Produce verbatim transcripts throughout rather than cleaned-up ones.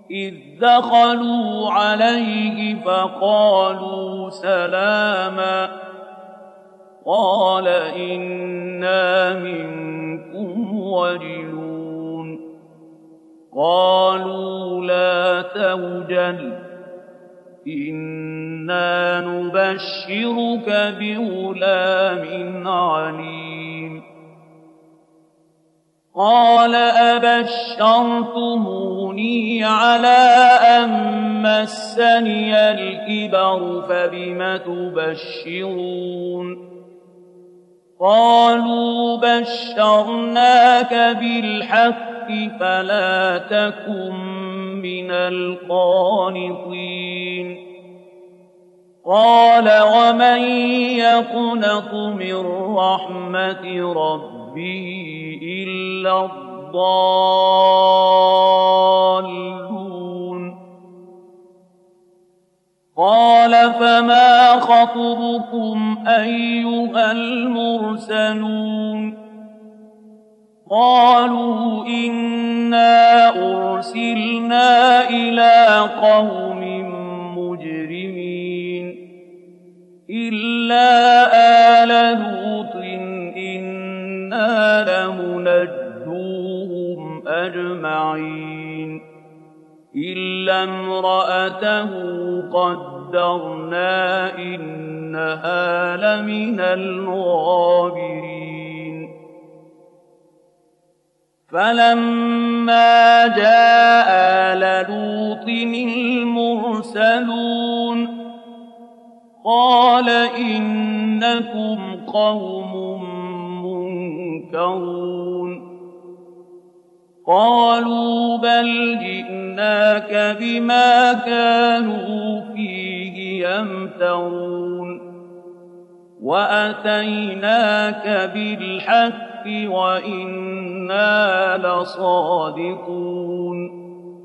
إذ دخلوا عليه فقالوا سلاما قال إنا منكم وجلون قالوا لا توجل إنا نبشرك بغلام عليم قال أبشرتموني على أن مسني الكبر فبم تبشرون قالوا بشرناك بالحق فلا تكن من القانطين قال ومن يقنط من رحمة ربه إلا الضالون قال فما خطبكم أيها المرسلون قالوا إنا أرسلنا إلى قوم مجرمين إلا آل لوط إنا لمنجوهم أجمعين إلا امرأته قدرنا إنها لمن الغابرين فلما جاء آل لوط المرسلون قال إنكم قوم منكرون قالوا بل جئناك بما كانوا فيه يمترون وأتيناك بالحق وإنا لصادقون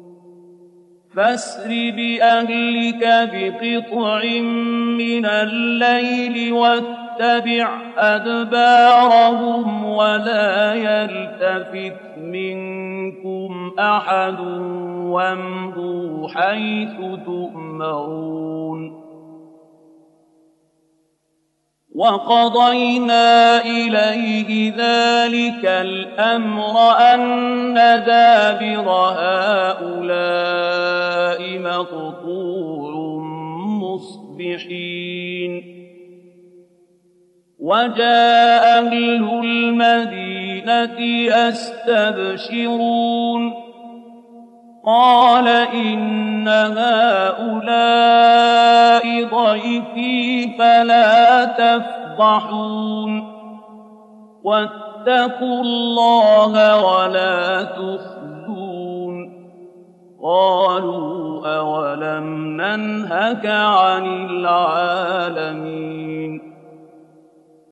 فاسر بأهلك بقطع من الليل واتبع أدبارهم ولا يلتفت منكم أحد وامضوا حيث تؤمرون وقضينا إليه ذلك الأمر أن دابر هؤلاء مقطوع مصبحين وجاء أهل المدينة يستبشرون قال إن هؤلاء ضيفي فلا تفضحون واتقوا الله ولا تخزون قالوا أولم ننهك عن العالمين